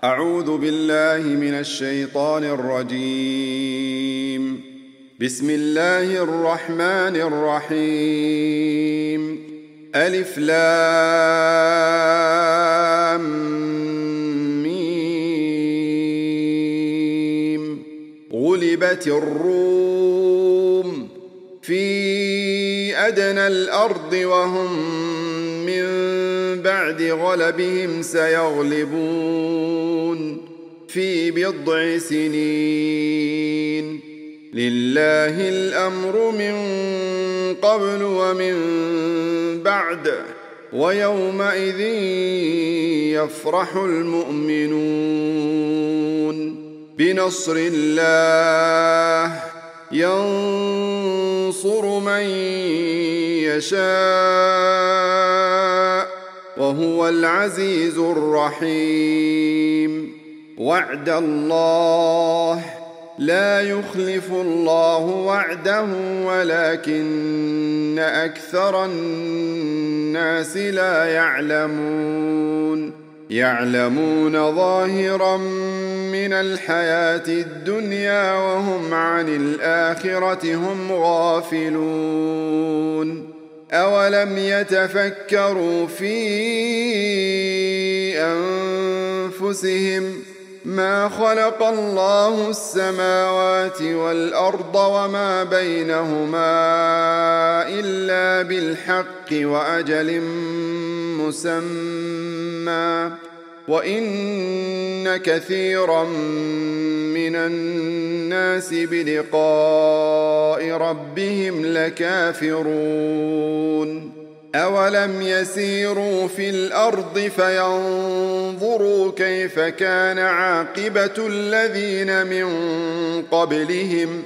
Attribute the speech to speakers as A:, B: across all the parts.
A: أعوذ بالله من الشيطان الرجيم. بسم الله الرحمن الرحيم. ألف لام ميم. غلبت الروم في أدنى الأرض وهم من بعد غلبهم سيغلبون في بضع سنين. لله الأمر من قبل ومن بعد ويومئذ يفرح المؤمنون بنصر الله ينصر من يشاء وهو العزيز الرحيم. وعد الله لا يخلف الله وعده ولكن أكثر الناس لا يعلمون ظاهرا من الحياة الدنيا وهم عن الآخرة هم غافلون. أولم يتفكروا في أنفسهم ما خلق الله السماوات والأرض وما بينهما إلا بالحق وأجل مسمى وإن كثيرا من الناس بلقاء ربهم لكافرون. أولم يسيروا في الأرض فينظروا كيف كان عاقبة الذين من قبلهم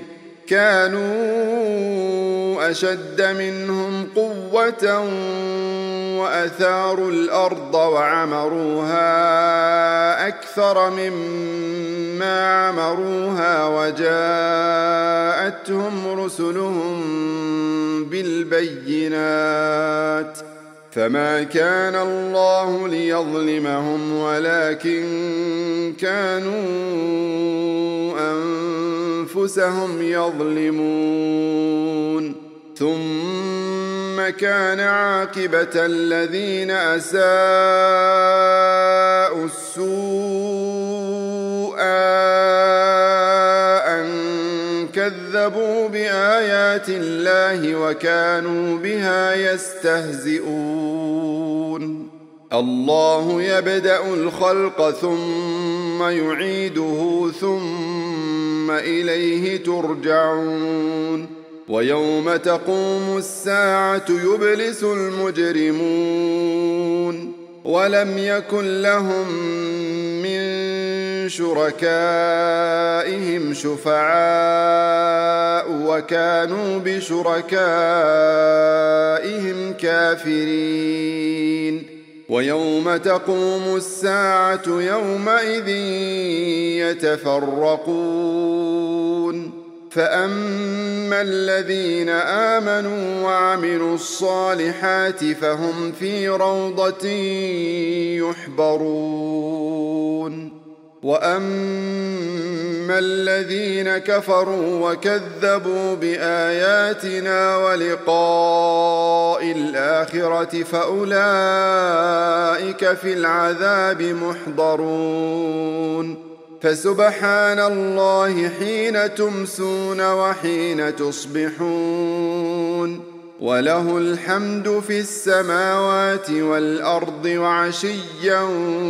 A: كانوا أشد منهم قوة وأثاروا الأرض وعمروها أكثر مما عمروها وجاءتهم رسلهم بالبينات فما كان الله ليظلمهم ولكن كانوا أنفسهم يظلمون. ثم كان عاقبة الذين أساءوا السوء أن كذبوا بآيات الله وكانوا بها يستهزئون. الله يبدأ الخلق ثم يعيده ثم إليه ترجعون. ويوم تقوم الساعة يبلس المجرمون ولم يكن لهم من شركائهم شفعاء وكانوا بشركائهم كافرين. ويوم تقوم الساعة يومئذ يتفرقون فأما الذين آمنوا وعملوا الصالحات فهم في روضة يحبرون. وأما الذين كفروا وكذبوا بآياتنا ولقاء الآخرة فأولئك في العذاب محضرون. فسبحان الله حين تمسون وحين تصبحون وله الحمد في السماوات والأرض وعشيا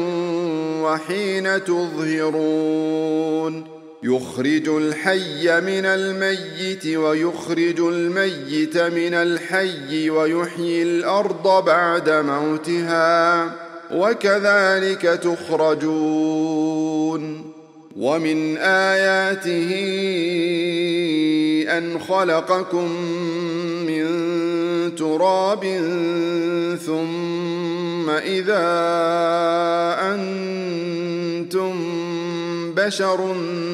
A: وحين تظهرون. يخرج الحي من الميت ويخرج الميت من الحي ويحيي الأرض بعد موتها وكذلك تخرجون. ومن آياته أن خلقكم من تراب ثم إذا أنتم بشر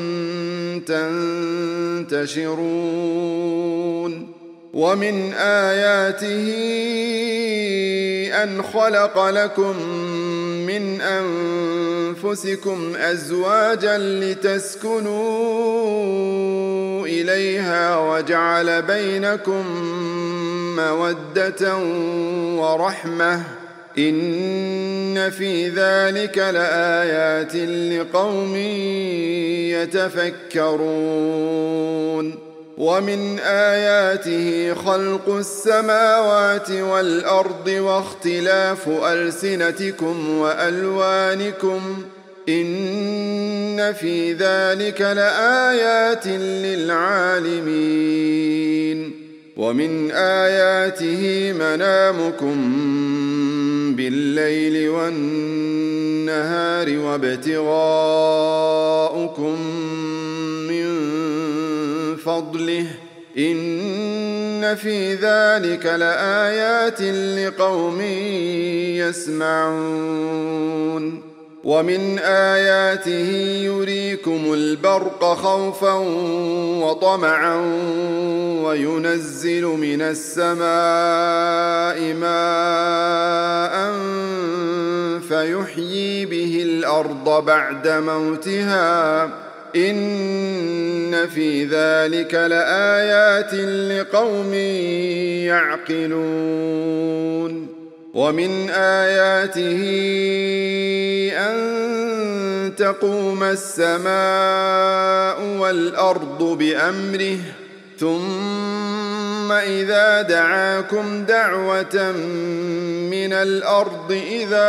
A: تنتشرون. ومن آياته أن خلق لكم من أنفسكم أزواجا لتسكنوا إليها وجعل بينكم مودة ورحمة إن في ذلك لآيات لقوم يتفكرون ومن آياته خلق السماوات والأرض واختلاف ألسنتكم وألوانكم إن في ذلك لآيات للعالمين ومن آياته منامكم بالليل والنهار وابتغاؤكم من فضله إن في ذلك لآيات لقوم يسمعون ومن آياته يريكم البرق خوفا وطمعا وينزل من السماء ماء فيحيي به الأرض بعد موتها إن في ذلك لآيات لقوم يعقلون ومن آياته أن تقوم السماء والأرض بأمره ثم إذا دعاكم دعوة من الأرض إذا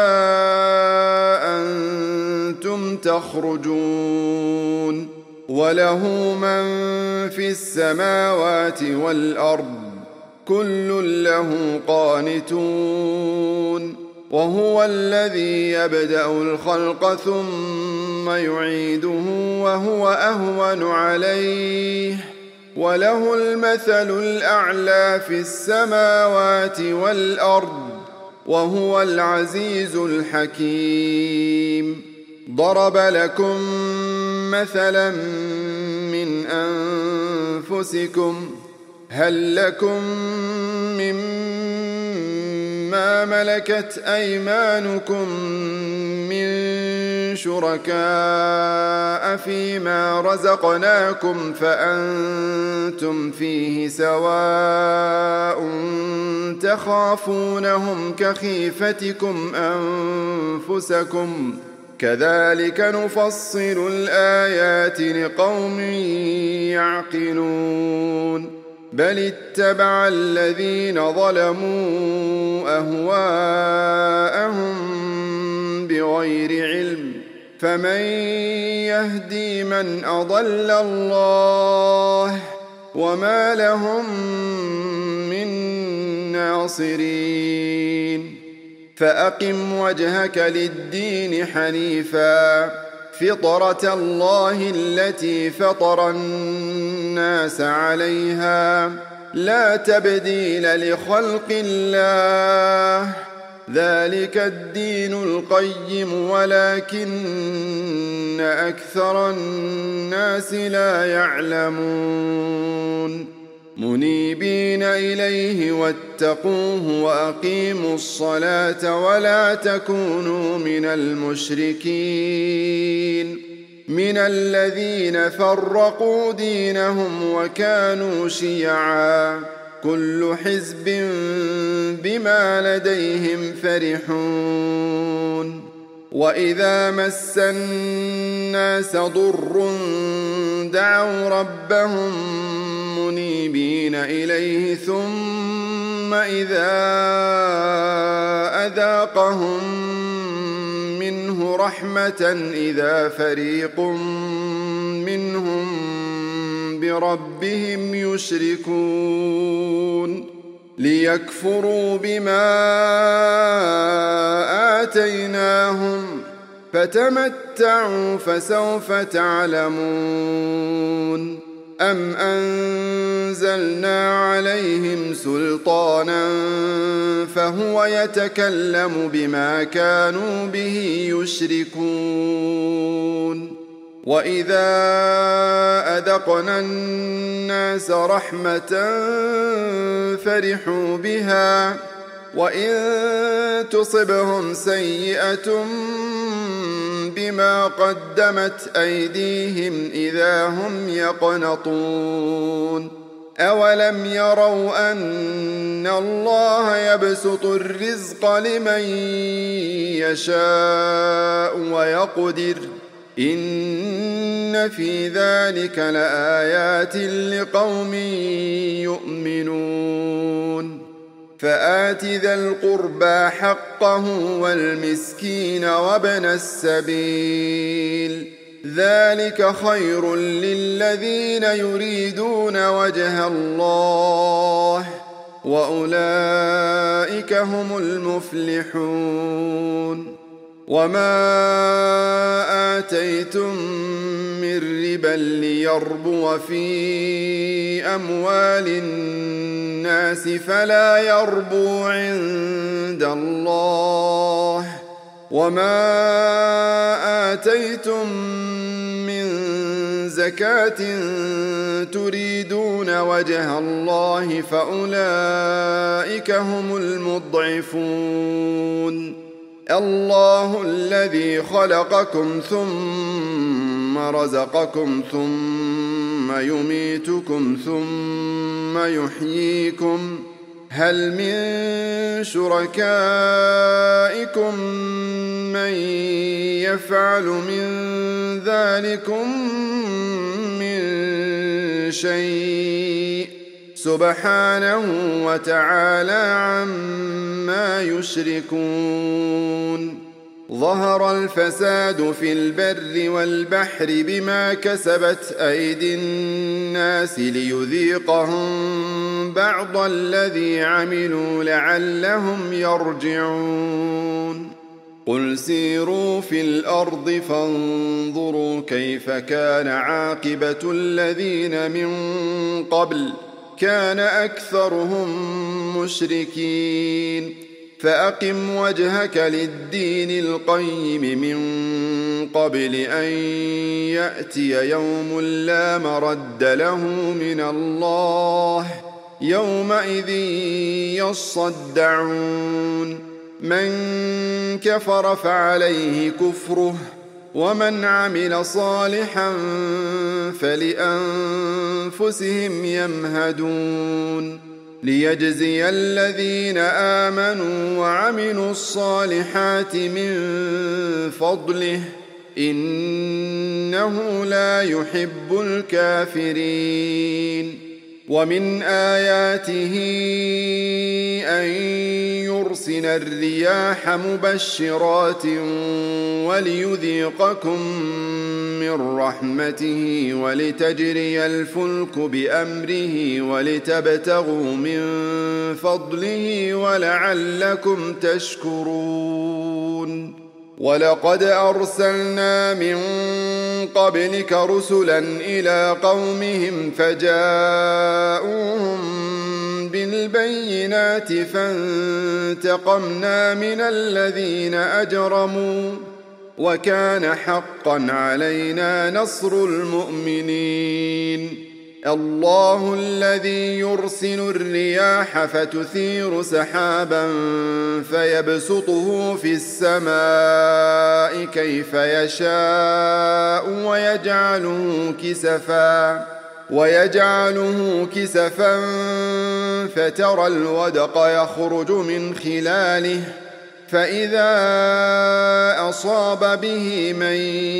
A: أنتم تخرجون وله من في السماوات والأرض كل له قانتون وهو الذي يبدأ الخلق ثم يعيده وهو أهون عليه وله المثل الأعلى في السماوات والأرض وهو العزيز الحكيم ضرب لكم مثلا من أنفسكم هل لكم مما ملكت أيمانكم من شركاء فيما رزقناكم فأنتم فيه سواء تخافونهم كخيفتكم أنفسكم كذلك نفصل الآيات لقوم يعقلون بل اتبع الذين ظلموا أهواءهم بغير علم فمن يهدي من أضل الله وما لهم من ناصرين فأقم وجهك للدين حنيفا فطرة الله التي فطر الناس عليها لا تبديل لخلق الله ذلك الدين القيم ولكن أكثر الناس لا يعلمون منيبين إليه واتقوه وأقيموا الصلاة ولا تكونوا من المشركين من الذين فرقوا دينهم وكانوا شيعا كل حزب بما لديهم فرحون وإذا مس الناس ضر دعوا ربهم منيبين إليه ثم إذا أذاقهم منه رحمة إذا فريق منهم بربهم يشركون ليكفروا بما آتيناهم فتمتعوا فسوف تعلمون أم أنزلنا عليهم سلطانا فهو يتكلم بما كانوا به يشركون وإذا أذقنا الناس رحمة فرحوا بها وإن تصبهم سيئة بما قدمت أيديهم إذا هم يقنطون أولم يروا أن الله يبسط الرزق لمن يشاء ويقدر إن في ذلك لآيات لقوم يؤمنون فآت ذا القربى حقه والمسكين وابن السبيل ذلك خير للذين يريدون وجه الله وأولئك هم المفلحون وما آتيتم من ربا ليربو في أموال الناس فلا يربو عند الله وما آتيتم من زكاة تريدون وجه الله فأولئك هم المضعفون الله الذي خلقكم ثم رزقكم ثم يميتكم ثم يحييكم هل من شركائكم من يفعل من ذلكم من شيء سبحانه وتعالى عما يشركون ظهر الفساد في البر والبحر بما كسبت أيدي الناس ليذيقهم بعض الذي عملوا لعلهم يرجعون قل سيروا في الأرض فانظروا كيف كان عاقبة الذين من قبل كان أكثرهم مشركين فأقم وجهك للدين القيم من قبل أن يأتي يوم لا مرد له من الله يومئذ يصدعون من كفر فعليه كفره ومن عمل صالحا فلأنفسهم يمهدون ليجزي الذين آمنوا وعملوا الصالحات من فضله إنه لا يحب الكافرين ومن آياته أن يرسل الرياح مبشرات وليذيقكم من رحمته ولتجري الفلك بأمره ولتبتغوا من فضله ولعلكم تشكرون ولقد أرسلنا من قبلك رسلا إلى قومهم فجاءوهم بالبينات فانتقمنا من الذين أجرموا وكان حقا علينا نصر المؤمنين الله الذي يرسل الرياح فتثير سحابا فيبسطه في السماء كيف يشاء ويجعله كسفا فترى الودق يخرج من خلاله فإذا أصاب به من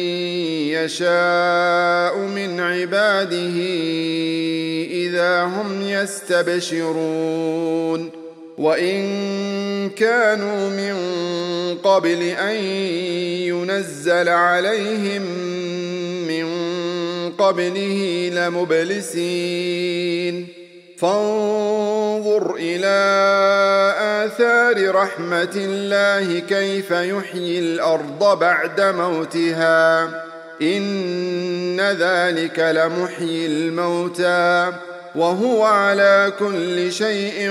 A: يشاء من عباده إذا هم يستبشرون وإن كانوا من قبل أن ينزل عليهم من قبله لمبلسين فانظر إلى آثار رحمة الله كيف يحيي الأرض بعد موتها إن ذلك لمحيي الموتى وهو على كل شيء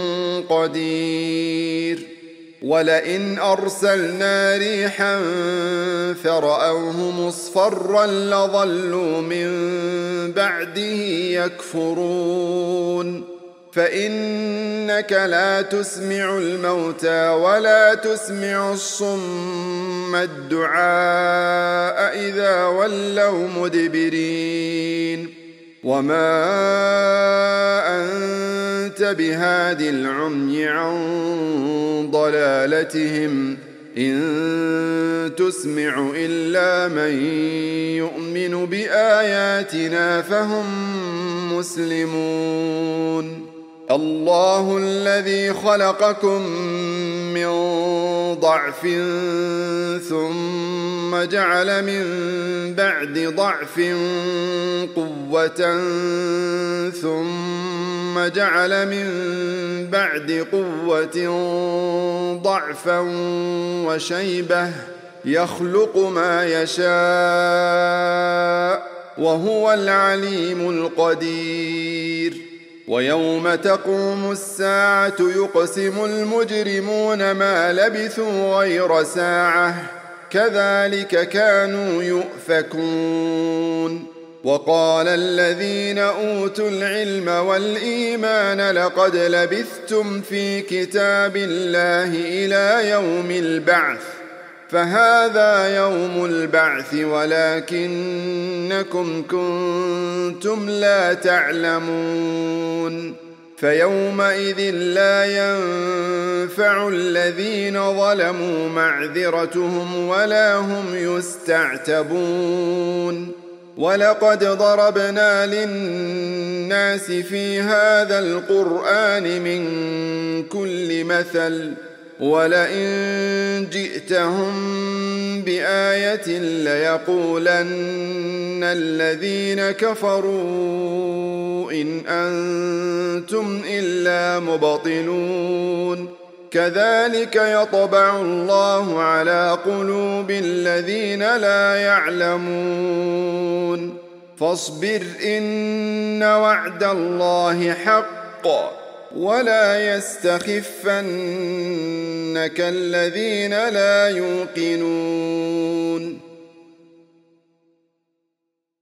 A: قدير ولئن أرسلنا ريحا فرأوه مصفرا لظلوا من بعده يكفرون فإنك لا تسمع الموتى ولا تسمع الصم الدعاء إذا ولوا مدبرين وما أنت بهاد العمي عن ضلالتهم إن تسمع إلا من يؤمن بآياتنا فهم مسلمون الله الذي خلقكم من ضعف ثم جعل من بعد ضعف قوة ثم جعل من بعد قوة ضعفا وشيبة يخلق ما يشاء وهو العليم القدير ويوم تقوم الساعة يقسم المجرمون ما لبثوا غير ساعة كذلك كانوا يؤفكون وقال الذين أوتوا العلم والإيمان لقد لبثتم في كتاب الله إلى يوم البعث فهذا يوم البعث ولكنكم كنتم لا تعلمون فيومئذ لا ينفع الذين ظلموا معذرتهم ولا هم يستعتبون ولقد ضربنا للناس في هذا القرآن من كل مثل ولئن جئتهم بآية ليقولن الذين كفروا إن أنتم إلا مبطلون كذلك يطبع الله على قلوب الذين لا يعلمون فاصبر إن وعد الله حق ولا يستخفنك الذين لا يوقنون